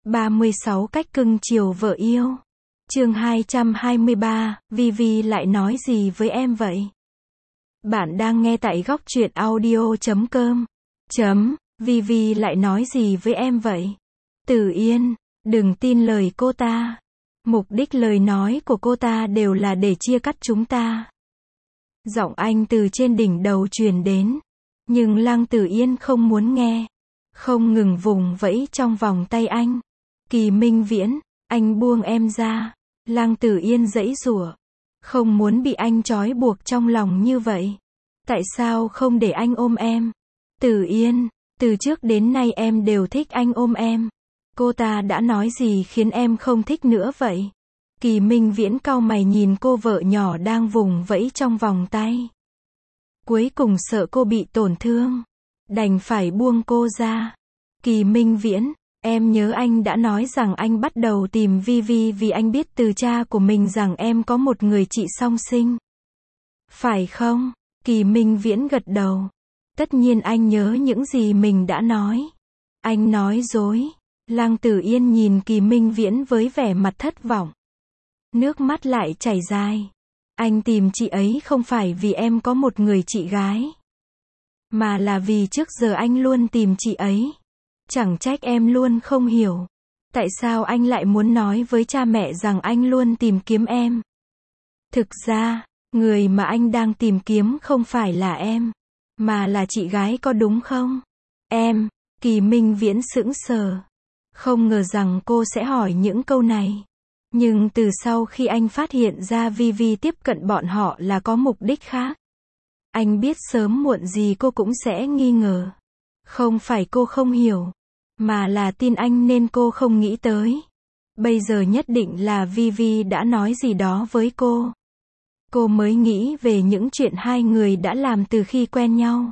36 cách cưng chiều vợ yêu. Chương 223, Vivi lại nói gì với em vậy? Bạn đang nghe tại góc truyện audio.com. Vivi lại nói gì với em vậy? Tử Yên, đừng tin lời cô ta. Mục đích lời nói của cô ta đều là để chia cắt chúng ta. Giọng anh từ trên đỉnh đầu truyền đến. Nhưng Lăng Tử Yên không muốn nghe. Không ngừng vùng vẫy trong vòng tay anh. Kỳ Minh Viễn, anh buông em ra. Lăng Tử Yên giãy giụa. Không muốn bị anh trói buộc trong lòng như vậy. Tại sao không để anh ôm em? Tử Yên, từ trước đến nay em đều thích anh ôm em. Cô ta đã nói gì khiến em không thích nữa vậy? Kỳ Minh Viễn cau mày nhìn cô vợ nhỏ đang vùng vẫy trong vòng tay. Cuối cùng sợ cô bị tổn thương. Đành phải buông cô ra. Kỳ Minh Viễn, em nhớ anh đã nói rằng anh bắt đầu tìm Vivi vì anh biết từ cha của mình rằng em có một người chị song sinh. Phải không? Kỳ Minh Viễn gật đầu. Tất nhiên anh nhớ những gì mình đã nói. Anh nói dối. Lăng Tử Yên nhìn Kỳ Minh Viễn với vẻ mặt thất vọng. Nước mắt lại chảy dài. Anh tìm chị ấy không phải vì em có một người chị gái. Mà là vì trước giờ anh luôn tìm chị ấy. Chẳng trách em luôn không hiểu. Tại sao anh lại muốn nói với cha mẹ rằng anh luôn tìm kiếm em? Thực ra, người mà anh đang tìm kiếm không phải là em. Mà là chị gái có đúng không? Em, Kỳ Minh Viễn sững sờ. Không ngờ rằng cô sẽ hỏi những câu này. Nhưng từ sau khi anh phát hiện ra Vivi tiếp cận bọn họ là có mục đích khác. Anh biết sớm muộn gì cô cũng sẽ nghi ngờ. Không phải cô không hiểu. Mà là tin anh nên cô không nghĩ tới. Bây giờ nhất định là Vivi đã nói gì đó với cô. Cô mới nghĩ về những chuyện hai người đã làm từ khi quen nhau.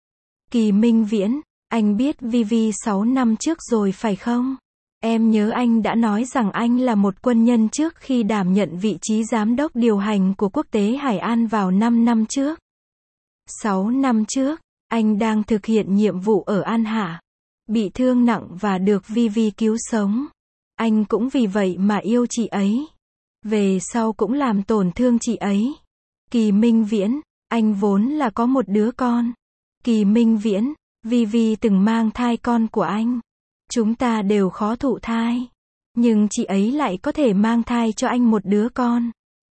Kỳ Minh Viễn, anh biết Vivi 6 năm trước rồi phải không? Em nhớ anh đã nói rằng anh là một quân nhân trước khi đảm nhận vị trí giám đốc điều hành của Quốc tế Hải An vào 5 năm trước. 6 năm trước, anh đang thực hiện nhiệm vụ ở An Hạ. Bị thương nặng và được Vivi cứu sống. Anh cũng vì vậy mà yêu chị ấy. Về sau cũng làm tổn thương chị ấy. Kỳ Minh Viễn, anh vốn là có một đứa con. Kỳ Minh Viễn, Vivi từng mang thai con của anh. Chúng ta đều khó thụ thai. Nhưng chị ấy lại có thể mang thai cho anh một đứa con.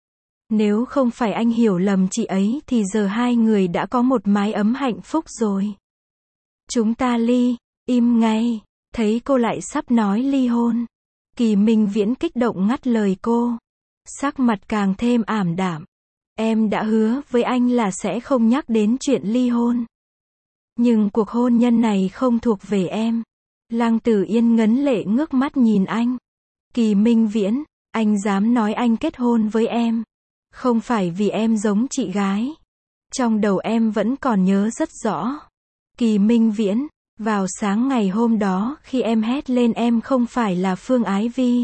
Nếu không phải anh hiểu lầm chị ấy thì giờ hai người đã có một mái ấm hạnh phúc rồi. Chúng ta im ngay. Thấy cô lại sắp nói ly hôn. Kỳ Minh Viễn kích động ngắt lời cô. Sắc mặt càng thêm ảm đạm. Em đã hứa với anh là sẽ không nhắc đến chuyện ly hôn. Nhưng cuộc hôn nhân này không thuộc về em. Lăng Tử Yên ngấn lệ ngước mắt nhìn anh. Kỳ Minh Viễn, anh dám nói anh kết hôn với em. Không phải vì em giống chị gái. Trong đầu em vẫn còn nhớ rất rõ. Kỳ Minh Viễn, vào sáng ngày hôm đó khi em hét lên em không phải là Phương Ái Vi.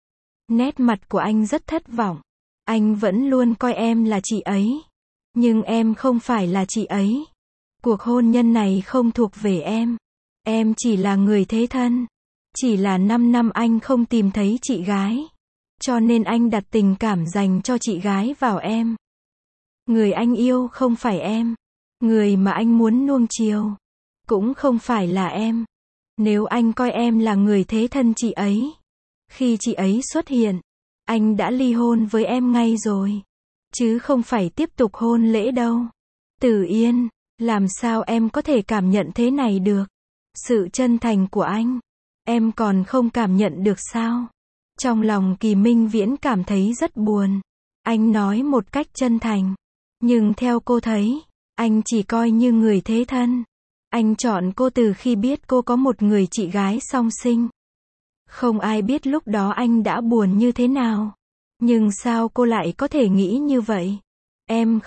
Nét mặt của anh rất thất vọng. Anh vẫn luôn coi em là chị ấy. Nhưng em không phải là chị ấy. Cuộc hôn nhân này không thuộc về em. Em chỉ là người thế thân. Chỉ là 5 năm anh không tìm thấy chị gái. Cho nên anh đặt tình cảm dành cho chị gái vào em. Người anh yêu không phải em. Người mà anh muốn nuông chiều cũng không phải là em. Nếu anh coi em là người thế thân chị ấy, khi chị ấy xuất hiện, anh đã ly hôn với em ngay rồi. Chứ không phải tiếp tục hôn lễ đâu. Tử Yên, làm sao em có thể cảm nhận thế này được? Sự chân thành của anh, em còn không cảm nhận được sao? Trong lòng Kỳ Minh Viễn cảm thấy rất buồn. Anh nói một cách chân thành. Nhưng theo cô thấy, anh chỉ coi như người thế thân. Anh chọn cô từ khi biết cô có một người chị gái song sinh. Không ai biết lúc đó anh đã buồn như thế nào. Nhưng sao cô lại có thể nghĩ như vậy? Em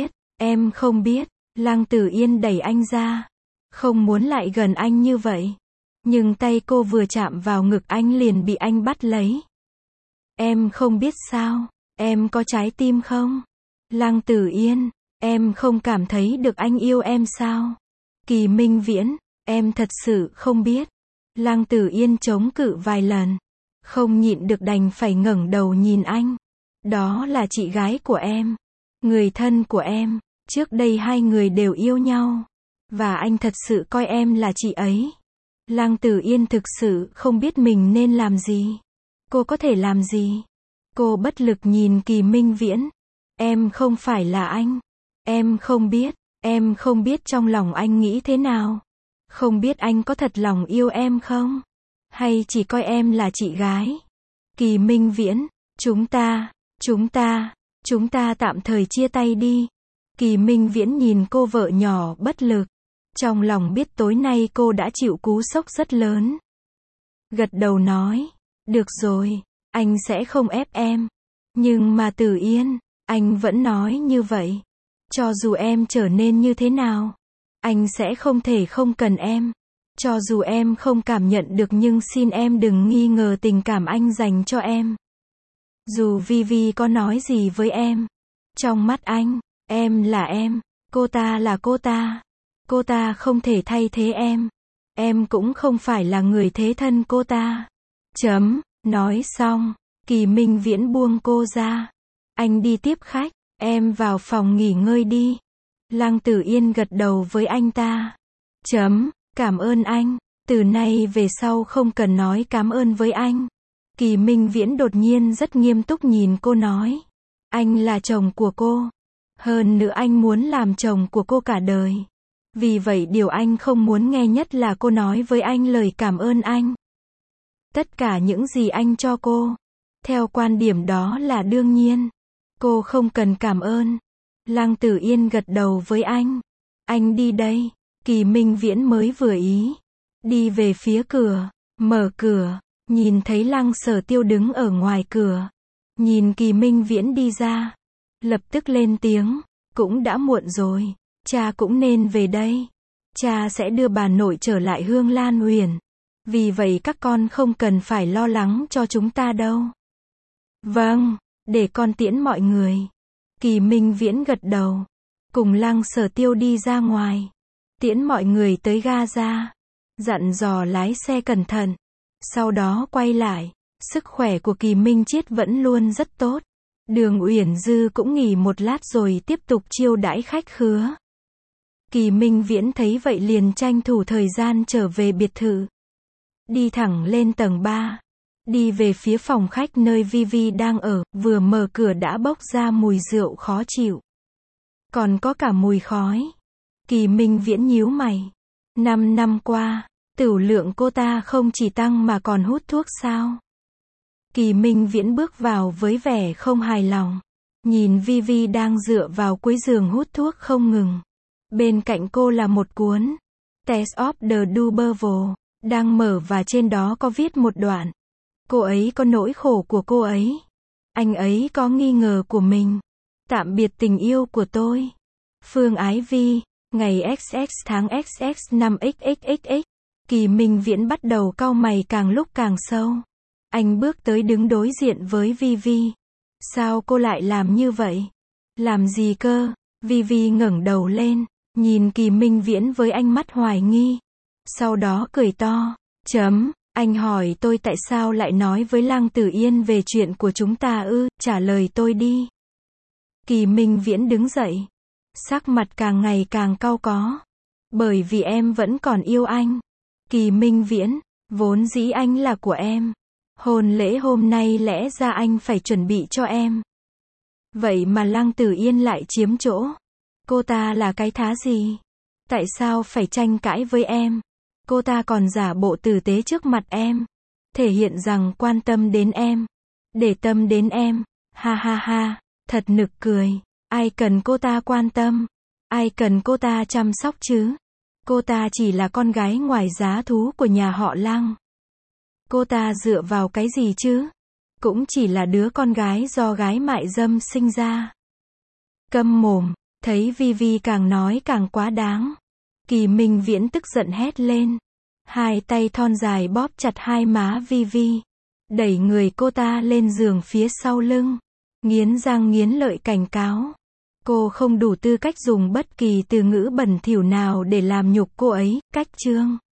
không biết. Lăng Tử Yên đẩy anh ra. Không muốn lại gần anh như vậy. Nhưng tay cô vừa chạm vào ngực anh liền bị anh bắt lấy. Em không biết sao? Em có trái tim không? Lăng Tử Yên, em không cảm thấy được anh yêu em sao? Kỳ Minh Viễn, em thật sự không biết. Lăng Tử Yên chống cự vài lần. Không nhịn được đành phải ngẩng đầu nhìn anh. Đó là chị gái của em. Người thân của em. Trước đây hai người đều yêu nhau. Và anh thật sự coi em là chị ấy. Lăng Tử Yên thực sự không biết mình nên làm gì. Cô có thể làm gì? Cô bất lực nhìn Kỳ Minh Viễn. Em không phải là anh. Em không biết trong lòng anh nghĩ thế nào. Không biết anh có thật lòng yêu em không? Hay chỉ coi em là chị gái? Kỳ Minh Viễn, chúng ta tạm thời chia tay đi. Kỳ Minh Viễn nhìn cô vợ nhỏ bất lực. Trong lòng biết tối nay cô đã chịu cú sốc rất lớn. Gật đầu nói, được rồi, anh sẽ không ép em. Nhưng mà Tử Yên, anh vẫn nói như vậy. Cho dù em trở nên như thế nào, anh sẽ không thể không cần em. Cho dù em không cảm nhận được nhưng xin em đừng nghi ngờ tình cảm anh dành cho em. Dù Vivi có nói gì với em, trong mắt anh, em là em, cô ta là cô ta. Cô ta không thể thay thế em. Em cũng không phải là người thế thân cô ta. Nói xong, Kỳ Minh Viễn buông cô ra. Anh đi tiếp khách, em vào phòng nghỉ ngơi đi. Lăng Tử Yên gật đầu với anh ta. Cảm ơn anh. Từ nay về sau không cần nói cảm ơn với anh. Kỳ Minh Viễn đột nhiên rất nghiêm túc nhìn cô nói. Anh là chồng của cô. Hơn nữa anh muốn làm chồng của cô cả đời. Vì vậy điều anh không muốn nghe nhất là cô nói với anh lời cảm ơn anh. Tất cả những gì anh cho cô, theo quan điểm đó là đương nhiên. Cô không cần cảm ơn. Lăng Tử Yên gật đầu với anh. Anh đi đây. Kỳ Minh Viễn mới vừa ý. Đi về phía cửa. Mở cửa. Nhìn thấy Lăng Sở Tiêu đứng ở ngoài cửa. Nhìn Kỳ Minh Viễn đi ra. Lập tức lên tiếng. Cũng đã muộn rồi. Cha cũng nên về đây. Cha sẽ đưa bà nội trở lại Hương Lan Huyền. Vì vậy các con không cần phải lo lắng cho chúng ta đâu. Vâng, để con tiễn mọi người. Kỳ Minh Viễn gật đầu. Cùng Lăng Sở Tiêu đi ra ngoài. Tiễn mọi người tới Gaza. Dặn dò lái xe cẩn thận. Sau đó quay lại. Sức khỏe của Kỳ Minh Chiết vẫn luôn rất tốt. Đường Uyển Dư cũng nghỉ một lát rồi tiếp tục chiêu đãi khách khứa. Kỳ Minh Viễn thấy vậy liền tranh thủ thời gian trở về biệt thự. Đi thẳng lên tầng 3. Đi về phía phòng khách nơi Vivi đang ở, vừa mở cửa đã bốc ra mùi rượu khó chịu. Còn có cả mùi khói. Kỳ Minh Viễn nhíu mày. 5 năm qua, tửu lượng cô ta không chỉ tăng mà còn hút thuốc sao? Kỳ Minh Viễn bước vào với vẻ không hài lòng. Nhìn Vivi đang dựa vào cuối giường hút thuốc không ngừng. Bên cạnh cô là một cuốn Test of the Double đang mở và trên đó có viết một đoạn. Cô ấy có nỗi khổ của cô ấy. Anh ấy có nghi ngờ của mình. Tạm biệt tình yêu của tôi. Phương Ái Vi, ngày XX tháng XX năm XXXX. Kỳ Minh Viễn bắt đầu cau mày càng lúc càng sâu. Anh bước tới đứng đối diện với Vivi. Sao cô lại làm như vậy? Làm gì cơ? Vivi ngẩng đầu lên, nhìn Kỳ Minh Viễn với ánh mắt hoài nghi. Sau đó cười to. Anh hỏi tôi tại sao lại nói với Lăng Tử Yên về chuyện của chúng ta ư? Trả lời tôi đi. Kỳ Minh Viễn đứng dậy. Sắc mặt càng ngày càng cau có. Bởi vì em vẫn còn yêu anh. Kỳ Minh Viễn, vốn dĩ anh là của em. Hôn lễ hôm nay lẽ ra anh phải chuẩn bị cho em. Vậy mà Lăng Tử Yên lại chiếm chỗ. Cô ta là cái thá gì? Tại sao phải tranh cãi với em? Cô ta còn giả bộ tử tế trước mặt em. Thể hiện rằng quan tâm đến em. Để tâm đến em. Ha ha ha, thật nực cười. Ai cần cô ta quan tâm? Ai cần cô ta chăm sóc chứ? Cô ta chỉ là con gái ngoài giá thú của nhà họ Lăng. Cô ta dựa vào cái gì chứ? Cũng chỉ là đứa con gái do gái mại dâm sinh ra. Câm mồm, thấy Vivi càng nói càng quá đáng. Kỳ Minh Viễn tức giận hét lên. Hai tay thon dài bóp chặt hai má Vivi. Đẩy người cô ta lên giường phía sau lưng. Nghiến răng nghiến lợi cảnh cáo. Cô không đủ tư cách dùng bất kỳ từ ngữ bẩn thỉu nào để làm nhục cô ấy. Cách chương